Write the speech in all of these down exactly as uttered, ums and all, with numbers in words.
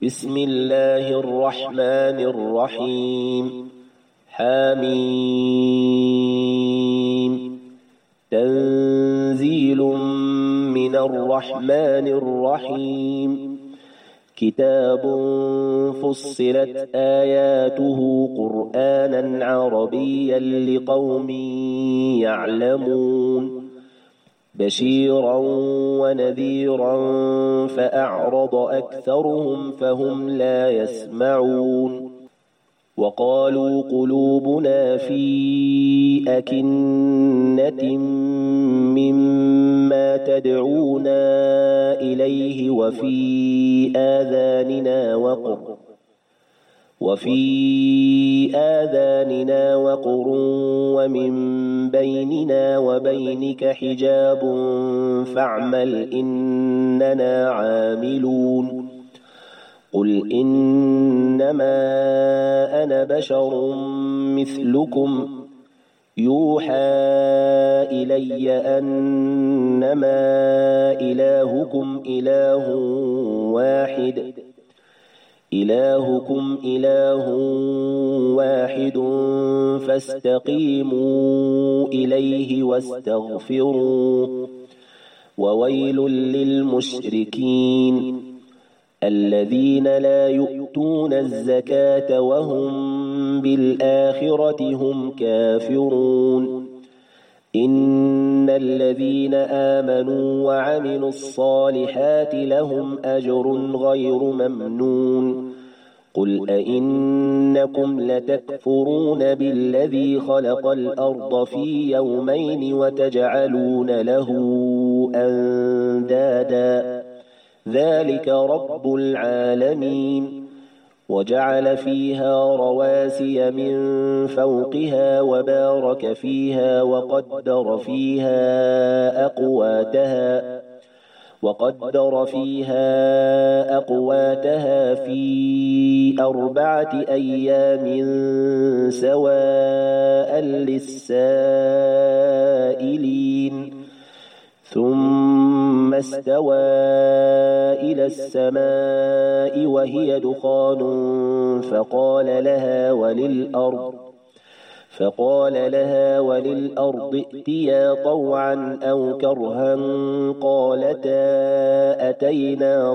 بسم الله الرحمن الرحيم. حميم. تنزيل من الرحمن الرحيم. كتاب فصلت آياته قرآنا عربيا لقوم يعلمون بشيرا ونذيرا فأعرض أكثرهم فهم لا يسمعون. وقالوا قلوبنا في أكنة مما تدعونا إليه وفي آذاننا وقر وفي آذاننا وقر ومن بيننا وبينك حجاب فاعمل إننا عاملون. قل إنما أنا بشر مثلكم يوحى إلي أنما إلهكم إله واحد إلهكم إله واحد فاستقيموا إليه واستغفروه. وويل للمشركين الذين لا يؤتون الزكاة وهم بالآخرة هم كافرون. إن الذين آمنوا وعملوا الصالحات لهم أجر غير ممنون. قل أئنكم لتكفرون بالذي خلق الأرض في يومين وتجعلون له أندادا ذلك رب العالمين. وجعل فيها رواسي من فوقها وبارك فيها وقدر فيها أقواتها وقدر فيها أقواتها في أربعة أيام سواء للسائلين. ثم استوى إلى السماء وهي دخان فقال لها وللأرض فقال لها وللأرض ائتيا طوعا أو كرها قالتا أتينا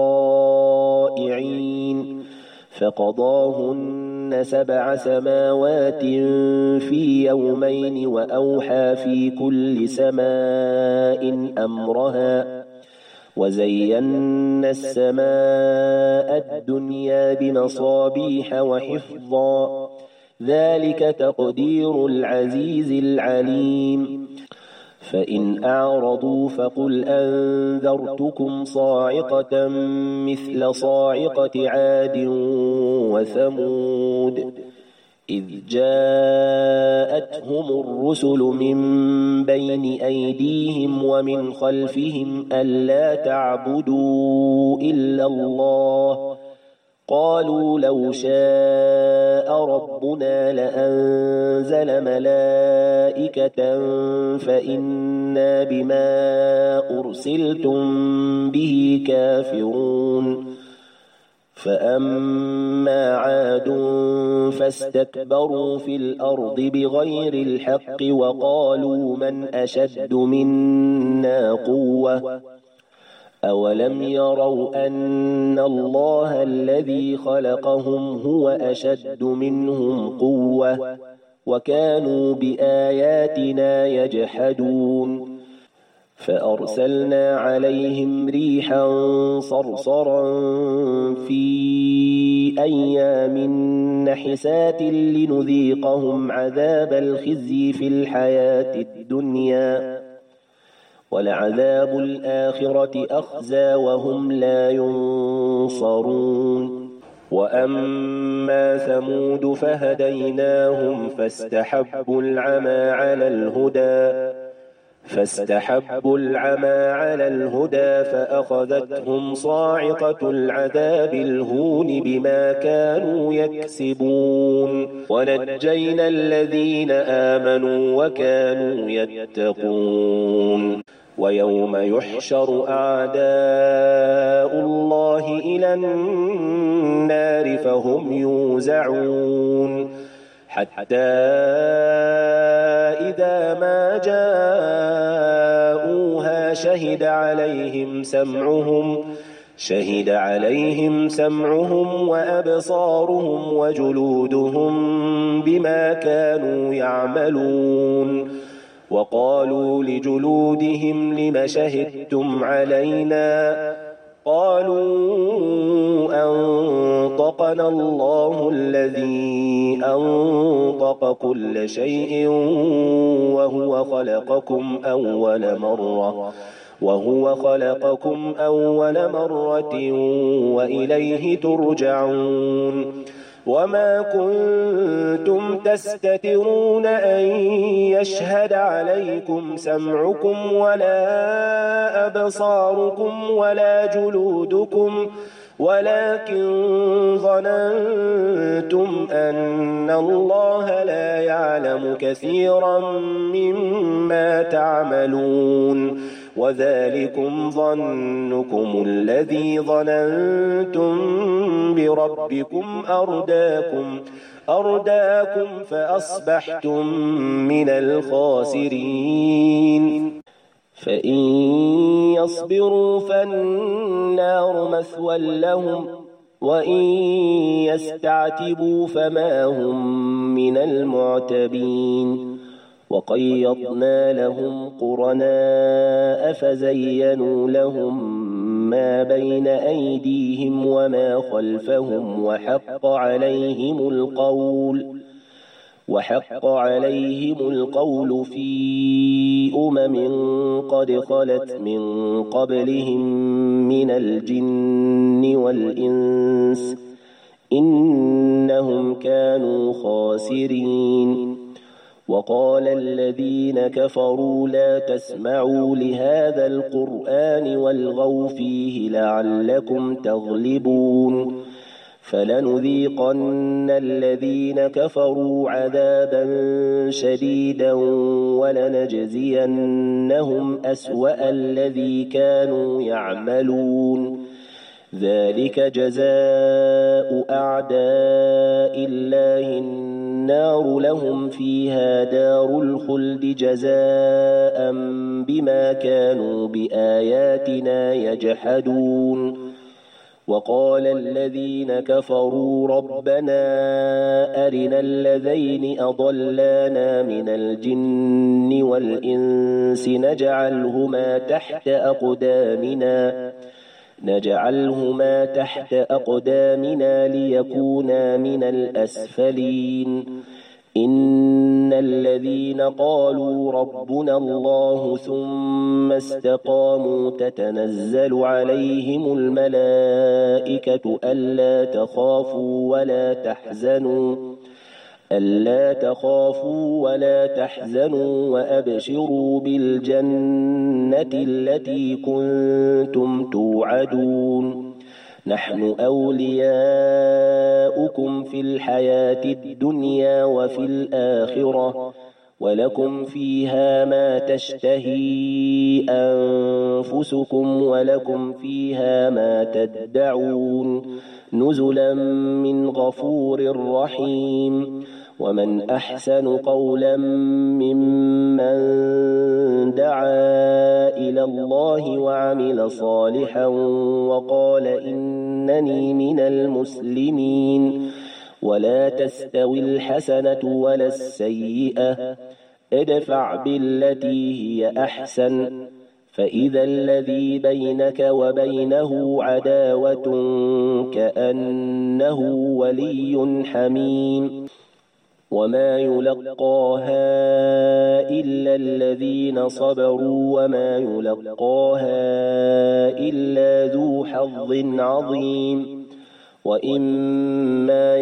طائعين. فقضاهن سبع سماوات في يومين وأوحى في كل سماء أمرها وزينا السماء الدنيا بمصابيح وحفظا ذلك تقدير العزيز العليم. فإن أعرضوا فقل أنذرتكم صاعقة مثل صاعقة عاد وثمود إذ جاءتهم الرسل من بين أيديهم ومن خلفهم ألا تعبدوا إلا الله قالوا لو شاء ربنا لأنزل ملائكة فإنا بما أرسلتم به كافرون. فأما عاد فاستكبروا في الأرض بغير الحق وقالوا من أشد منا قوة أولم يروا أن الله الذي خلقهم هو أشد منهم قوة وكانوا بآياتنا يجحدون. فأرسلنا عليهم ريحا صرصرا في أيام نحسات لنذيقهم عذاب الخزي في الحياة الدنيا ولعذاب الآخرة أخزى وهم لا ينصرون. وأما ثمود فهديناهم فاستحبوا العمى على الهدى فاستحبوا العمى على الهدى فأخذتهم صاعقة العذاب الهون بما كانوا يكسبون. ونجينا الذين آمنوا وكانوا يتقون. ويوم يحشر أعداء الله إلى النار فهم يوزعون حتى إذا ما جاءوها شهد عليهم سمعهم شهد عليهم سمعهم وأبصارهم وجلودهم بما كانوا يعملون وقالوا لجلودهم لم شهدتم علينا قالوا أنطقنا الله الذي أنطق كل شيء وهو خلقكم أول مرة وهو خلقكم أول مرة وإليه ترجعون وما كنتم تستترون أن يشهد عليكم سمعكم ولا أبصاركم ولا جلودكم ولكن ظننتم أن الله لا يعلم كثيرا مما تعملون وذلكم ظنكم الذي ظننتم بربكم أرداكم أرداكم فأصبحتم من الخاسرين فإن يصبروا فالنار مثوى لهم وإن يستعتبوا فما هم من المعتبين وقيضنا لهم قرناء فزينوا لهم ما بين أيديهم وما خلفهم وحق عليهم القول وحق عليهم القول في أمم قد خلت من قبلهم من الجن والإنس إنهم كانوا خاسرين وقال الذين كفروا لا تسمعوا لهذا القرآن والغوا فيه لعلكم تغلبون فلنذيقن الذين كفروا عذابا شديدا ولنجزينهم أسوأ الذي كانوا يعملون ذلك جزاء أعداء الله النار لهم فيها دار الخلد جزاء بما كانوا بآياتنا يجحدون وقال الذين كفروا ربنا أرنا الذين أضلانا من الجن والإنس نجعلهما تحت أقدامنا نجعلهما تحت أقدامنا ليكونا من الأسفلين إن الذين قالوا ربنا الله ثم استقاموا تتنزل عليهم الملائكة ألا تخافوا ولا تحزنوا ألا تخافوا ولا تحزنوا وأبشروا بالجنة التي كنتم توعدون نحن أولياؤكم في الحياة الدنيا وفي الآخرة ولكم فيها ما تشتهي أنفسكم ولكم فيها ما تدعون نزلا من غفور رحيم ومن أحسن قولا ممن دعا إلى الله وعمل صالحا وقال إنني من المسلمين ولا تستوي الحسنة ولا السيئة ادفع بالتي هي أحسن فإذا الذي بينك وبينه عداوة كأنه ولي حميم وما يلقاها إلا الذين صبروا وما يلقاها إلا ذو حظ عظيم وإما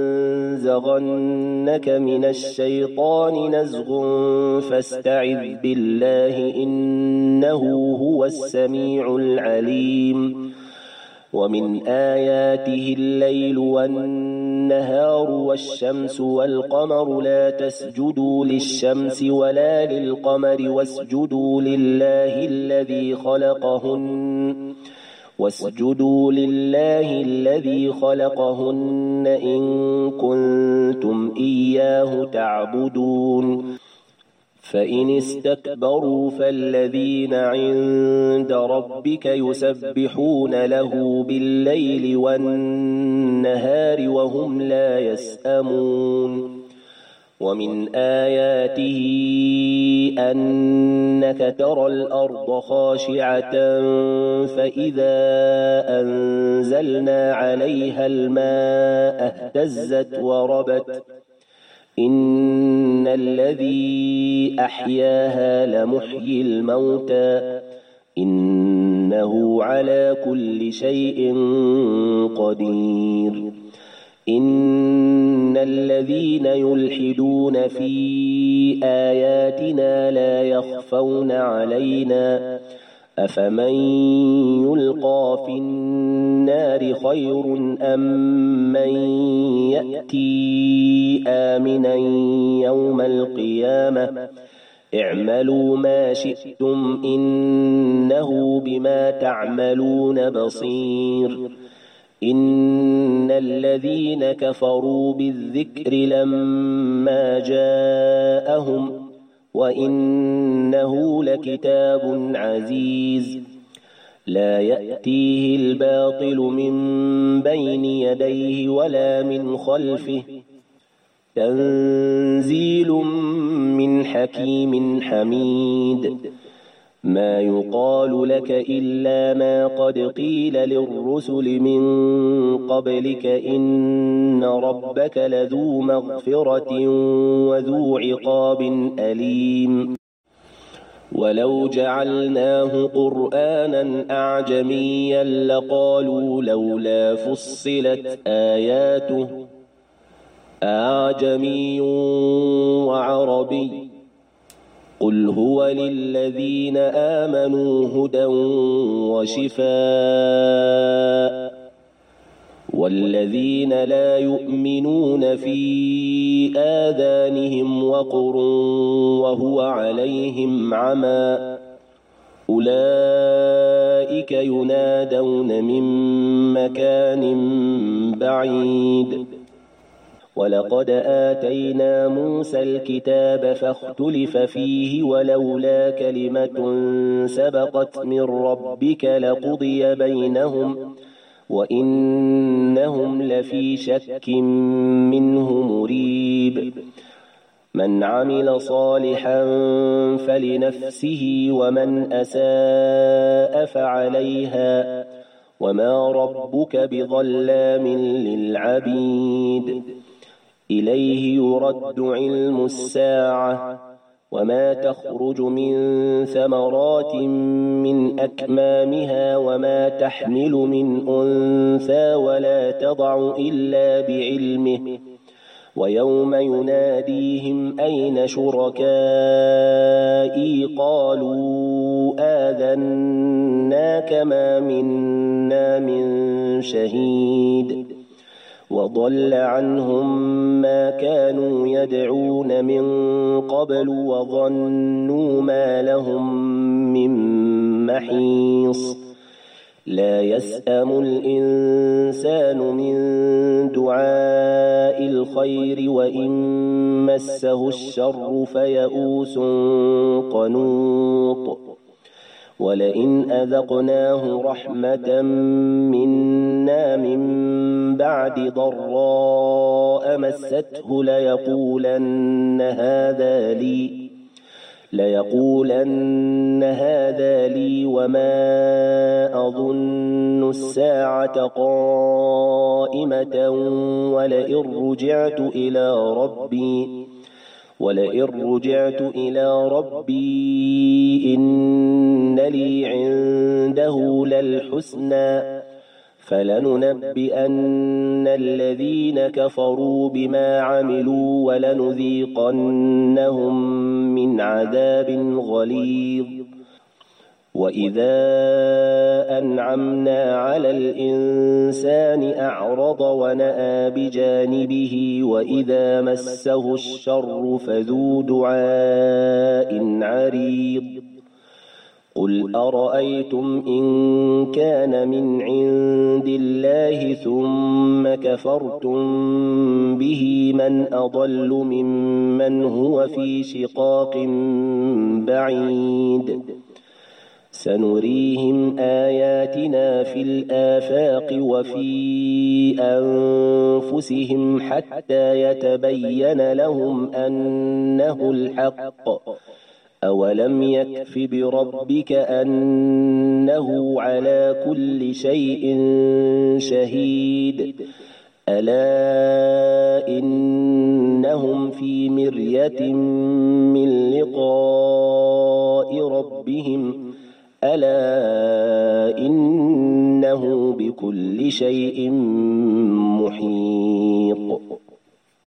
ينزغنك من الشيطان نزغ فاستعذ بالله إنه هو السميع العليم ومن آياته الليل والنهار والشمس والقمر لا تسجدوا للشمس ولا للقمر واسجدوا لله الذي خلقهن واسجدوا لله الذي خلقهن إن كنتم إياه تعبدون فإن استكبروا فالذين عند ربك يسبحون له بالليل والنهار وهم لا يسأمون ومن آياته أنك ترى الأرض خاشعة فإذا أنزلنا عليها الماء اهتزت وربت إن الذي أحياها لمحيي الموتى إنه على كل شيء قدير إن الذين يلحدون في آياتنا لا يخفون علينا أفمن يلقى في النار خير أم من يأتي آمنا يوم القيامة اعملوا ما شئتم إنه بما تعملون بصير إن الذين كفروا بالذكر لما جاءهم وإنه لكتاب عزيز لا يأتيه الباطل من بين يديه ولا من خلفه تنزيل من حكيم حميد ما يقال لك إلا ما قد قيل للرسل من قبلك إن ربك لذو مغفرة وذو عقاب أليم ولو جعلناه قرآنا أعجميا لقالوا لولا فصلت آياته أعجمي وعربي قل هو للذين آمنوا هدى وشفاء والذين لا يؤمنون في آذانهم وقر وهو عليهم عمى أولئك ينادون من مكان بعيد ولقد آتينا موسى الكتاب فاختلف فيه ولولا كلمة سبقت من ربك لقضي بينهم وإنهم لفي شك منه مريب من عمل صالحا فلنفسه ومن أساء فعليها وما ربك بظلام للعبيد إليه يرد علم الساعة وما تخرج من ثمرات من أكمامها وما تحمل من أنثى ولا تضع إلا بعلمه ويوم يناديهم أين شركائي قالوا آذناك ما منا من شهيد وضل عنهم ما كانوا يدعون من قبل وظنوا ما لهم من محيص لا يسأم الإنسان من دعاء الخير وإن مسه الشر فيئوس قنوط ولئن أذقناه رحمة منا من بعد ضراء مسته ليقولن هذا لي ليقولن هذا لي وما أظن الساعة قائمة ولئن رجعت إلى ربي ولئن رجعت إلى ربي إن لي عنده للحسنى فلننبئن الذين كفروا بما عملوا ولنذيقنهم من عذاب غليظ وإذا أنعمنا على الإنسان أعرض ونأى بجانبه وإذا مسه الشر فذو دعاء عريض قل أرأيتم إن كان من عند الله ثم كفرتم به من أضل ممن هو في شقاق بعيد سنريهم آياتنا في الآفاق وفي أنفسهم حتى يتبين لهم أنه الحق أولم يكف بربك أنه على كل شيء شهيد ألا إنهم في مرية من لقاء ربهم ألا إنه بكل شيء محيط